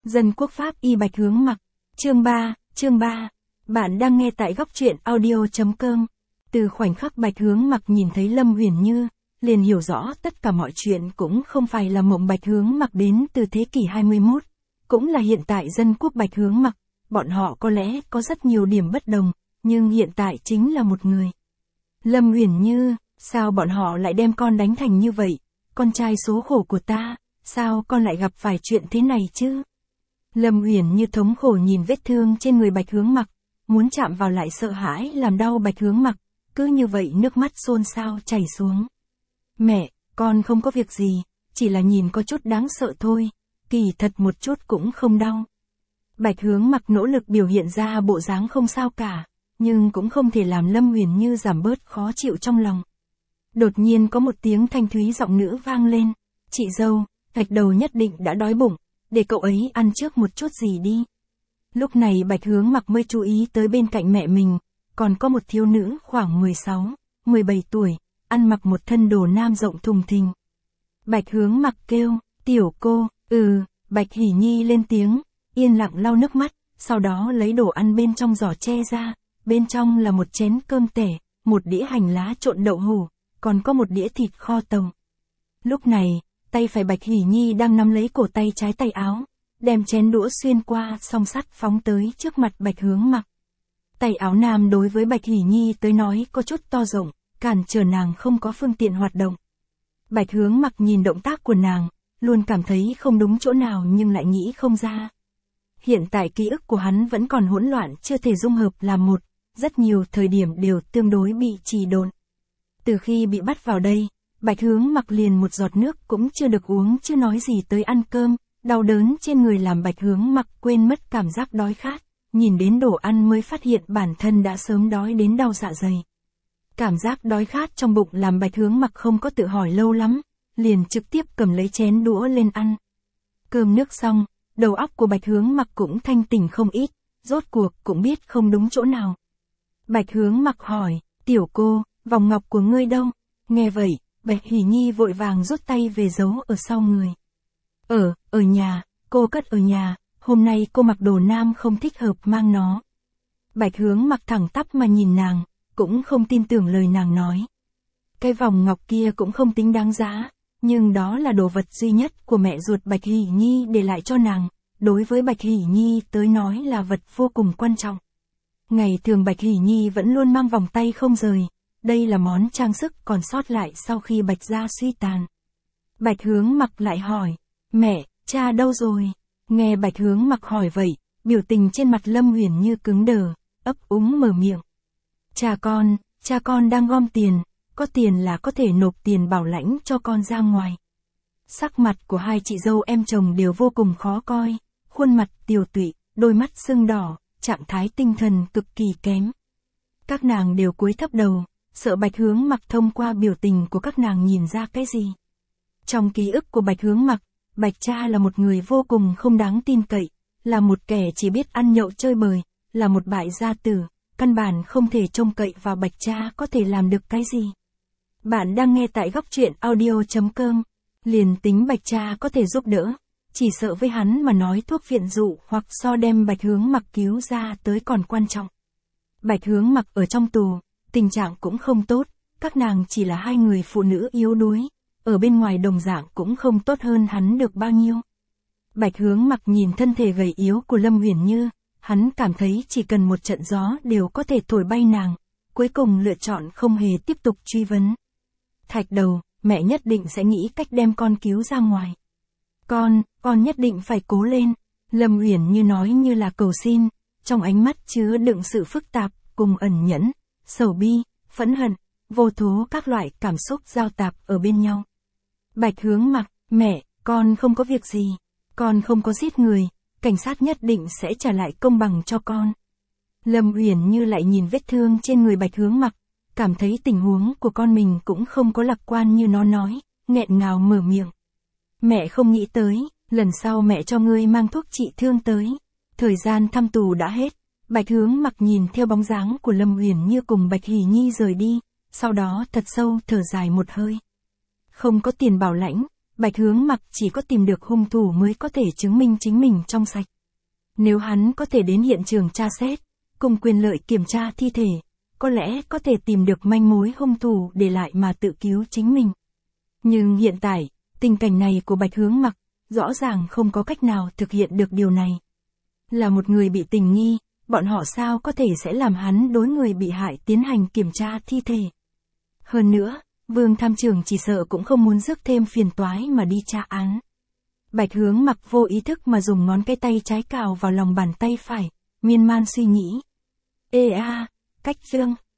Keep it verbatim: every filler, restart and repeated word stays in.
Dân quốc pháp y Bạch Hướng Mặc. Chương ba, chương ba. Bạn đang nghe tại góc truyện audio chấm com. Từ khoảnh khắc Bạch Hướng Mặc nhìn thấy Lâm Uyển Như, liền hiểu rõ tất cả mọi chuyện cũng không phải là mộng Bạch Hướng Mặc đến từ thế kỷ hai mươi mốt, cũng là hiện tại dân quốc Bạch Hướng Mặc, bọn họ có lẽ có rất nhiều điểm bất đồng, nhưng hiện tại chính là một người. Lâm Uyển Như, sao bọn họ lại đem con đánh thành như vậy, con trai số khổ của ta, sao con lại gặp phải chuyện thế này chứ? Lâm Uyển Như thống khổ nhìn vết thương trên người Bạch Hướng Mặc, muốn chạm vào lại sợ hãi làm đau Bạch Hướng Mặc, cứ như vậy nước mắt xôn xao chảy xuống. Mẹ, con không có việc gì, chỉ là nhìn có chút đáng sợ thôi, kỳ thật một chút cũng không đau. Bạch Hướng Mặc nỗ lực biểu hiện ra bộ dáng không sao cả, nhưng cũng không thể làm Lâm Uyển Như giảm bớt khó chịu trong lòng. Đột nhiên có một tiếng thanh thúy giọng nữ vang lên, chị dâu, Thạch Đầu nhất định đã đói bụng, để cậu ấy ăn trước một chút gì đi. Lúc này Bạch Hướng Mặc mới chú ý tới bên cạnh mẹ mình, còn có một thiếu nữ khoảng mười sáu, mười bảy tuổi, ăn mặc một thân đồ nam rộng thùng thình. Bạch Hướng Mặc kêu, tiểu cô, ừ, Bạch Hỉ Nhi lên tiếng, yên lặng lau nước mắt, sau đó lấy đồ ăn bên trong giỏ tre ra, bên trong là một chén cơm tẻ, một đĩa hành lá trộn đậu hủ, còn có một đĩa thịt kho tàu. Lúc này, tay phải Bạch Hỉ Nhi đang nắm lấy cổ tay trái tay áo, đem chén đũa xuyên qua song sắt phóng tới trước mặt Bạch Hướng Mặc. Tay áo nam đối với Bạch Hỉ Nhi tới nói có chút to rộng, cản trở nàng không có phương tiện hoạt động. Bạch Hướng Mặc nhìn động tác của nàng, luôn cảm thấy không đúng chỗ nào nhưng lại nghĩ không ra. Hiện tại ký ức của hắn vẫn còn hỗn loạn chưa thể dung hợp làm một, rất nhiều thời điểm đều tương đối bị trì độn. Từ khi bị bắt vào đây, Bạch Hướng Mặc liền một giọt nước cũng chưa được uống chưa nói gì tới ăn cơm, đau đớn trên người làm Bạch Hướng Mặc quên mất cảm giác đói khát, nhìn đến đồ ăn mới phát hiện bản thân đã sớm đói đến đau dạ dày. Cảm giác đói khát trong bụng làm Bạch Hướng Mặc không có tự hỏi lâu lắm, liền trực tiếp cầm lấy chén đũa lên ăn. Cơm nước xong, đầu óc của Bạch Hướng Mặc cũng thanh tỉnh không ít, rốt cuộc cũng biết không đúng chỗ nào. Bạch Hướng Mặc hỏi, tiểu cô, vòng ngọc của ngươi đâu? Nghe vậy, Bạch Hỉ Nhi vội vàng rút tay về giấu ở sau người. Ở, ở nhà, cô cất ở nhà, hôm nay cô mặc đồ nam không thích hợp mang nó. Bạch Hướng Mặc thẳng tắp mà nhìn nàng, cũng không tin tưởng lời nàng nói. Cái vòng ngọc kia cũng không tính đáng giá, nhưng đó là đồ vật duy nhất của mẹ ruột Bạch Hỉ Nhi để lại cho nàng, đối với Bạch Hỉ Nhi tới nói là vật vô cùng quan trọng. Ngày thường Bạch Hỉ Nhi vẫn luôn mang vòng tay không rời, đây là món trang sức còn sót lại sau khi Bạch gia suy tàn. Bạch Hướng Mặc lại hỏi, mẹ, cha đâu rồi? Nghe Bạch Hướng Mặc hỏi vậy, biểu tình trên mặt Lâm Uyển Như cứng đờ, ấp úng mở miệng. Cha con, cha con đang gom tiền, có tiền là có thể nộp tiền bảo lãnh cho con ra ngoài. Sắc mặt của hai chị dâu em chồng đều vô cùng khó coi, khuôn mặt tiều tụy, đôi mắt sưng đỏ, trạng thái tinh thần cực kỳ kém. Các nàng đều cúi thấp đầu, sợ Bạch Hướng Mặc thông qua biểu tình của các nàng nhìn ra cái gì. Trong ký ức của Bạch Hướng Mặc, Bạch cha là một người vô cùng không đáng tin cậy, là một kẻ chỉ biết ăn nhậu chơi bời, là một bại gia tử, căn bản không thể trông cậy vào Bạch cha có thể làm được cái gì. Bạn đang nghe tại góc truyện audio chấm com. Liền tính Bạch cha có thể giúp đỡ, chỉ sợ với hắn mà nói thuốc viện dụ hoặc so đem Bạch Hướng Mặc cứu ra tới còn quan trọng. Bạch Hướng Mặc ở trong tù, tình trạng cũng không tốt, các nàng chỉ là hai người phụ nữ yếu đuối, ở bên ngoài đồng dạng cũng không tốt hơn hắn được bao nhiêu. Bạch Hướng Mặc nhìn thân thể gầy yếu của Lâm Uyển Như, hắn cảm thấy chỉ cần một trận gió đều có thể thổi bay nàng, cuối cùng lựa chọn không hề tiếp tục truy vấn. Thạch Đầu, mẹ nhất định sẽ nghĩ cách đem con cứu ra ngoài. Con, con nhất định phải cố lên. Lâm Uyển Như nói như là cầu xin, trong ánh mắt chứa đựng sự phức tạp, cùng ẩn nhẫn, sầu bi, phẫn hận, vô thố các loại cảm xúc giao tạp ở bên nhau. Bạch Hướng Mặc, mẹ, con không có việc gì, con không có giết người, cảnh sát nhất định sẽ trả lại công bằng cho con. Lâm Uyển Như lại nhìn vết thương trên người Bạch Hướng Mặc, cảm thấy tình huống của con mình cũng không có lạc quan như nó nói, nghẹn ngào mở miệng. Mẹ không nghĩ tới, lần sau mẹ cho ngươi mang thuốc trị thương tới. Thời gian thăm tù đã hết, Bạch Hướng Mặc nhìn theo bóng dáng của Lâm Uyển Như cùng Bạch Hỉ Nhi rời đi, sau đó thật sâu thở dài một hơi. Không có tiền bảo lãnh, Bạch Hướng Mặc chỉ có tìm được hung thủ mới có thể chứng minh chính mình trong sạch. Nếu hắn có thể đến hiện trường tra xét, cùng quyền lợi kiểm tra thi thể, có lẽ có thể tìm được manh mối hung thủ để lại mà tự cứu chính mình. Nhưng hiện tại, tình cảnh này của Bạch Hướng Mặc, rõ ràng không có cách nào thực hiện được điều này. Là một người bị tình nghi, bọn họ sao có thể sẽ làm hắn đối người bị hại tiến hành kiểm tra thi thể. Hơn nữa, Vương tham trưởng chỉ sợ cũng không muốn rước thêm phiền toái mà đi tra án. Bạch Hướng Mặc vô ý thức mà dùng ngón cái tay trái cào vào lòng bàn tay phải, miên man suy nghĩ. Ê a, cách dương.